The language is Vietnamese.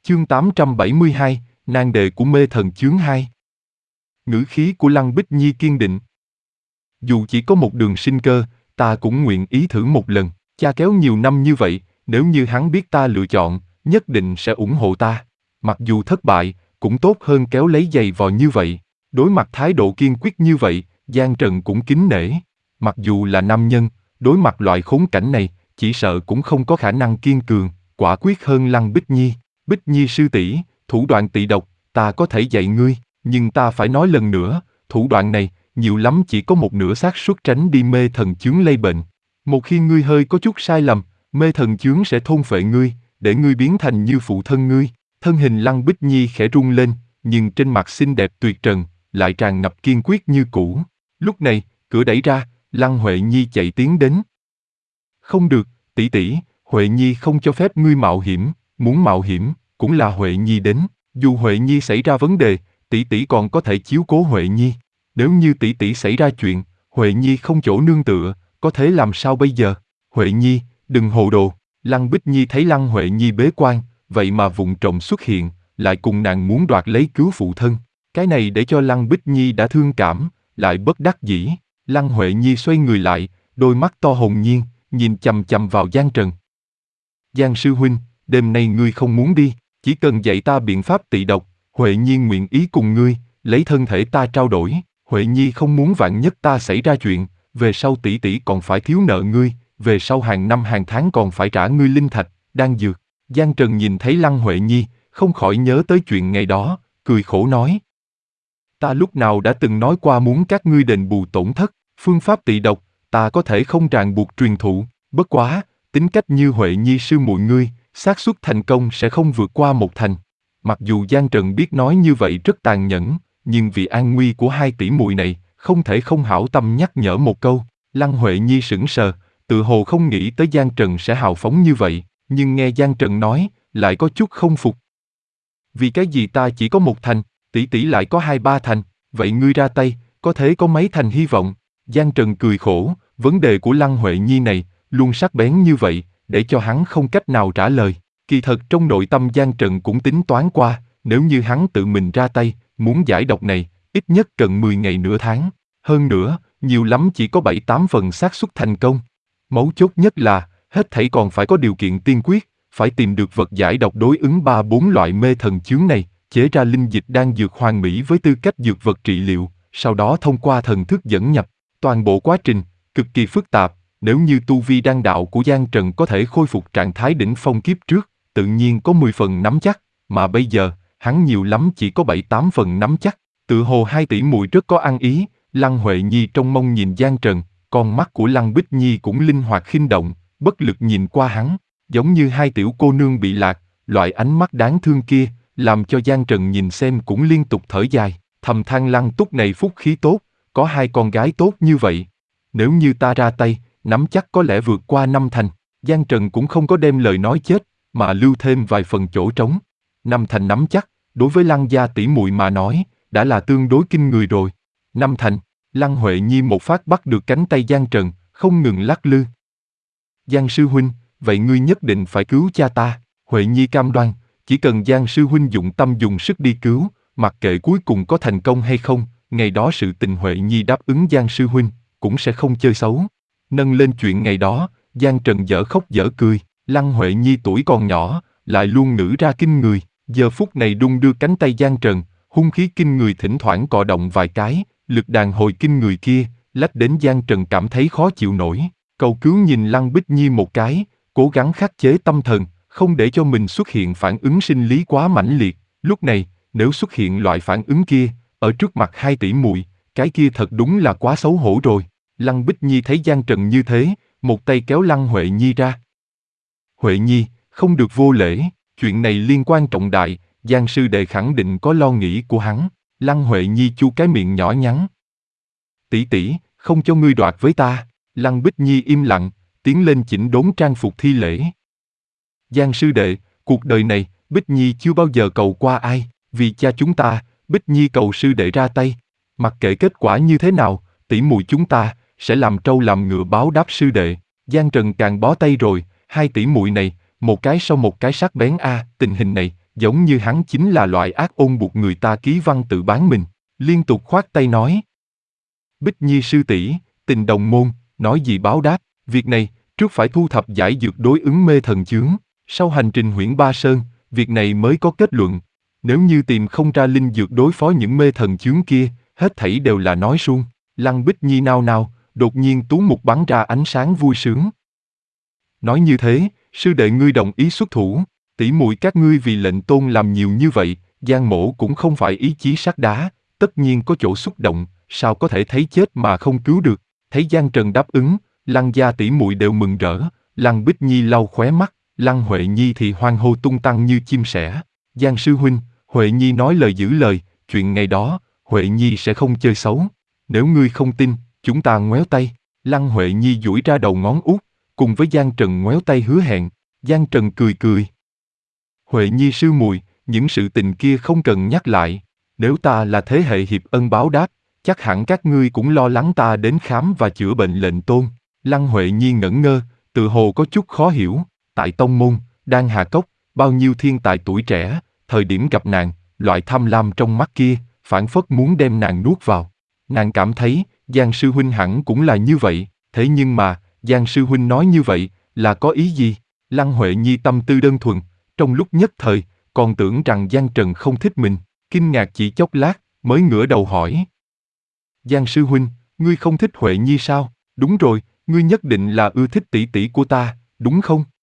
Chương 872, nan đề của mê thần chướng 2. Ngữ khí của Lăng Bích Nhi kiên định. Dù chỉ có một đường sinh cơ, ta cũng nguyện ý thử một lần. Cha kéo nhiều năm như vậy, nếu như hắn biết ta lựa chọn, nhất định sẽ ủng hộ ta. Mặc dù thất bại, cũng tốt hơn kéo lấy giày vò như vậy. Đối mặt thái độ kiên quyết như vậy, Giang Trần cũng kính nể. Mặc dù là nam nhân, đối mặt loại khốn cảnh này, chỉ sợ cũng không có khả năng kiên cường, quả quyết hơn Lăng Bích Nhi. Bích Nhi sư tỷ, thủ đoạn tị độc, ta có thể dạy ngươi, nhưng ta phải nói lần nữa, thủ đoạn này, nhiều lắm chỉ có một nửa xác suất tránh đi mê thần chướng lây bệnh. Một khi ngươi hơi có chút sai lầm, mê thần chướng sẽ thôn phệ ngươi, để ngươi biến thành như phụ thân ngươi. Thân hình Lăng Bích Nhi khẽ rung lên, nhưng trên mặt xinh đẹp tuyệt trần, lại tràn ngập kiên quyết như cũ. Lúc này, cửa đẩy ra, Lăng Huệ Nhi chạy tiến đến. Không được, tỷ tỷ, Huệ Nhi không cho phép ngươi mạo hiểm, muốn mạo hiểm, cũng là Huệ Nhi đến. Dù Huệ Nhi xảy ra vấn đề, tỷ tỷ còn có thể chiếu cố Huệ Nhi. Nếu như tỷ tỷ xảy ra chuyện, Huệ Nhi không chỗ nương tựa, có thể làm sao bây giờ? Huệ Nhi, đừng hồ đồ. Lăng Bích Nhi thấy Lăng Huệ Nhi bế quan, vậy mà vụng trộm xuất hiện, lại cùng nàng muốn đoạt lấy cứu phụ thân. Cái này để cho Lăng Bích Nhi đã thương cảm, lại bất đắc dĩ. Lăng Huệ Nhi xoay người lại, đôi mắt to hồn nhiên, nhìn chằm chằm vào Giang Trần. Giang sư huynh, đêm nay ngươi không muốn đi, chỉ cần dạy ta biện pháp tị độc, Huệ Nhi nguyện ý cùng ngươi, lấy thân thể ta trao đổi. Huệ Nhi không muốn vạn nhất ta xảy ra chuyện, về sau tỷ tỷ còn phải thiếu nợ ngươi, về sau hàng năm hàng tháng còn phải trả ngươi linh thạch, đan dược. Giang Trần nhìn thấy Lăng Huệ Nhi, không khỏi nhớ tới chuyện ngày đó, cười khổ nói. Ta lúc nào đã từng nói qua muốn các ngươi đền bù tổn thất, phương pháp tị độc, ta có thể không ràng buộc truyền thụ, bất quá, tính cách như Huệ Nhi sư muội ngươi, xác suất thành công sẽ không vượt qua 1/10. Mặc dù Giang Trần biết nói như vậy rất tàn nhẫn, nhưng vì an nguy của hai tỷ muội này, không thể không hảo tâm nhắc nhở một câu. Lăng Huệ Nhi sững sờ, tự hồ không nghĩ tới Giang Trần sẽ hào phóng như vậy, nhưng nghe Giang Trần nói, lại có chút không phục. Vì cái gì ta chỉ có 1/10, tỷ tỷ lại có 2-3 thành, vậy ngươi ra tay, có thể có mấy thành hy vọng? Giang Trần cười khổ, vấn đề của Lăng Huệ Nhi này, luôn sắc bén như vậy, để cho hắn không cách nào trả lời. Kỳ thật trong nội tâm Giang Trần cũng tính toán qua, nếu như hắn tự mình ra tay, muốn giải độc này, ít nhất cần 10 ngày nửa tháng. Hơn nữa, nhiều lắm chỉ có 7-8 phần xác suất thành công. Mấu chốt nhất là, hết thảy còn phải có điều kiện tiên quyết, phải tìm được vật giải độc đối ứng 3-4 loại mê thần chướng này, chế ra linh dịch đan dược hoàn mỹ với tư cách dược vật trị liệu, sau đó thông qua thần thức dẫn nhập. Toàn bộ quá trình, cực kỳ phức tạp, nếu như tu vi đan đạo của Giang Trần có thể khôi phục trạng thái đỉnh phong kiếp trước, tự nhiên có 10 phần nắm chắc, mà bây giờ, hắn nhiều lắm chỉ có 7-8 phần nắm chắc. Tự hồ hai tỷ muội rất có ăn ý, Lăng Huệ Nhi trông mong nhìn Giang Trần, con mắt của Lăng Bích Nhi cũng linh hoạt khinh động, bất lực nhìn qua hắn, giống như hai tiểu cô nương bị lạc, loại ánh mắt đáng thương kia, làm cho Giang Trần nhìn xem cũng liên tục thở dài, thầm than Lăng Túc này phúc khí tốt, có hai con gái tốt như vậy. Nếu như ta ra tay, nắm chắc có lẽ vượt qua 5/10. Giang Trần cũng không có đem lời nói chết, mà lưu thêm vài phần chỗ trống. 5/10 nắm chắc, đối với Lăng gia tỷ muội mà nói, đã là tương đối kinh người rồi. 5/10, Lăng Huệ Nhi một phát bắt được cánh tay Giang Trần, không ngừng lắc lư. Giang sư huynh, vậy ngươi nhất định phải cứu cha ta. Huệ Nhi cam đoan, chỉ cần Giang sư huynh dụng tâm dùng sức đi cứu, mặc kệ cuối cùng có thành công hay không, ngày đó sự tình Huệ Nhi đáp ứng Giang sư huynh, cũng sẽ không chơi xấu. Nâng lên chuyện ngày đó, Giang Trần dở khóc dở cười, Lăng Huệ Nhi tuổi còn nhỏ, lại luôn ngữ ra kinh người, giờ phút này đung đưa cánh tay Giang Trần, hung khí kinh người thỉnh thoảng cọ động vài cái, lực đàn hồi kinh người kia, lách đến Giang Trần cảm thấy khó chịu nổi, cầu cứu nhìn Lăng Bích Nhi một cái, cố gắng khắc chế tâm thần, không để cho mình xuất hiện phản ứng sinh lý quá mãnh liệt. Lúc này, nếu xuất hiện loại phản ứng kia, ở trước mặt hai tỷ muội, cái kia thật đúng là quá xấu hổ rồi. Lăng Bích Nhi thấy Giang Trần như thế, một tay kéo Lăng Huệ Nhi ra. Huệ Nhi, không được vô lễ, chuyện này liên quan trọng đại, Giang sư đệ khẳng định có lo nghĩ của hắn. Lăng Huệ Nhi chu cái miệng nhỏ nhắn. Tỷ tỷ, không cho ngươi đoạt với ta. Lăng Bích Nhi im lặng, tiến lên chỉnh đốn trang phục thi lễ. Giang sư đệ, cuộc đời này, Bích Nhi chưa bao giờ cầu qua ai, vì cha chúng ta, Bích Nhi cầu sư đệ ra tay. Mặc kệ kết quả như thế nào, tỷ muội chúng ta sẽ làm trâu làm ngựa báo đáp sư đệ. Giang Trần càng bó tay rồi, hai tỷ muội này, một cái sau một cái sắc bén a, tình hình này, giống như hắn chính là loại ác ôn buộc người ta ký văn tự bán mình, liên tục khoát tay nói. Bích Nhi sư tỷ, tình đồng môn, nói gì báo đáp, việc này, trước phải thu thập giải dược đối ứng mê thần chướng, sau hành trình huyễn Ba Sơn, việc này mới có kết luận. Nếu như tìm không ra linh dược đối phó những mê thần chướng kia, hết thảy đều là nói suông. Lăng Bích Nhi nao nao, đột nhiên tú mục bắn ra ánh sáng vui sướng. Nói như thế, sư đệ ngươi đồng ý xuất thủ, tỷ muội các ngươi vì lệnh tôn làm nhiều như vậy, Giang Mỗ cũng không phải ý chí sắt đá, tất nhiên có chỗ xúc động, sao có thể thấy chết mà không cứu được. Thấy Giang Trần đáp ứng, Lăng gia tỷ muội đều mừng rỡ, Lăng Bích Nhi lau khóe mắt, Lăng Huệ Nhi thì hoan hô tung tăng như chim sẻ. Giang sư huynh, Huệ Nhi nói lời giữ lời, chuyện ngày đó, Huệ Nhi sẽ không chơi xấu. Nếu ngươi không tin, chúng ta ngoéo tay. Lăng Huệ Nhi duỗi ra đầu ngón út, cùng với Giang Trần ngoéo tay hứa hẹn. Giang Trần cười cười. Huệ Nhi sư muội, những sự tình kia không cần nhắc lại. Nếu ta là thế hệ hiệp ân báo đáp, chắc hẳn các ngươi cũng lo lắng ta đến khám và chữa bệnh lệnh tôn. Lăng Huệ Nhi ngẩn ngơ, tự hồ có chút khó hiểu. Tại tông môn, Đan Hà Cốc, bao nhiêu thiên tài tuổi trẻ, thời điểm gặp nàng, loại tham lam trong mắt kia, phảng phất muốn đem nàng nuốt vào. Nàng cảm thấy, Giang sư huynh hẳn cũng là như vậy, thế nhưng mà, Giang sư huynh nói như vậy, là có ý gì? Lăng Huệ Nhi tâm tư đơn thuần, trong lúc nhất thời, còn tưởng rằng Giang Trần không thích mình, kinh ngạc chỉ chốc lát, mới ngửa đầu hỏi. Giang sư huynh, ngươi không thích Huệ Nhi sao? Đúng rồi, ngươi nhất định là ưa thích tỷ tỷ của ta, đúng không?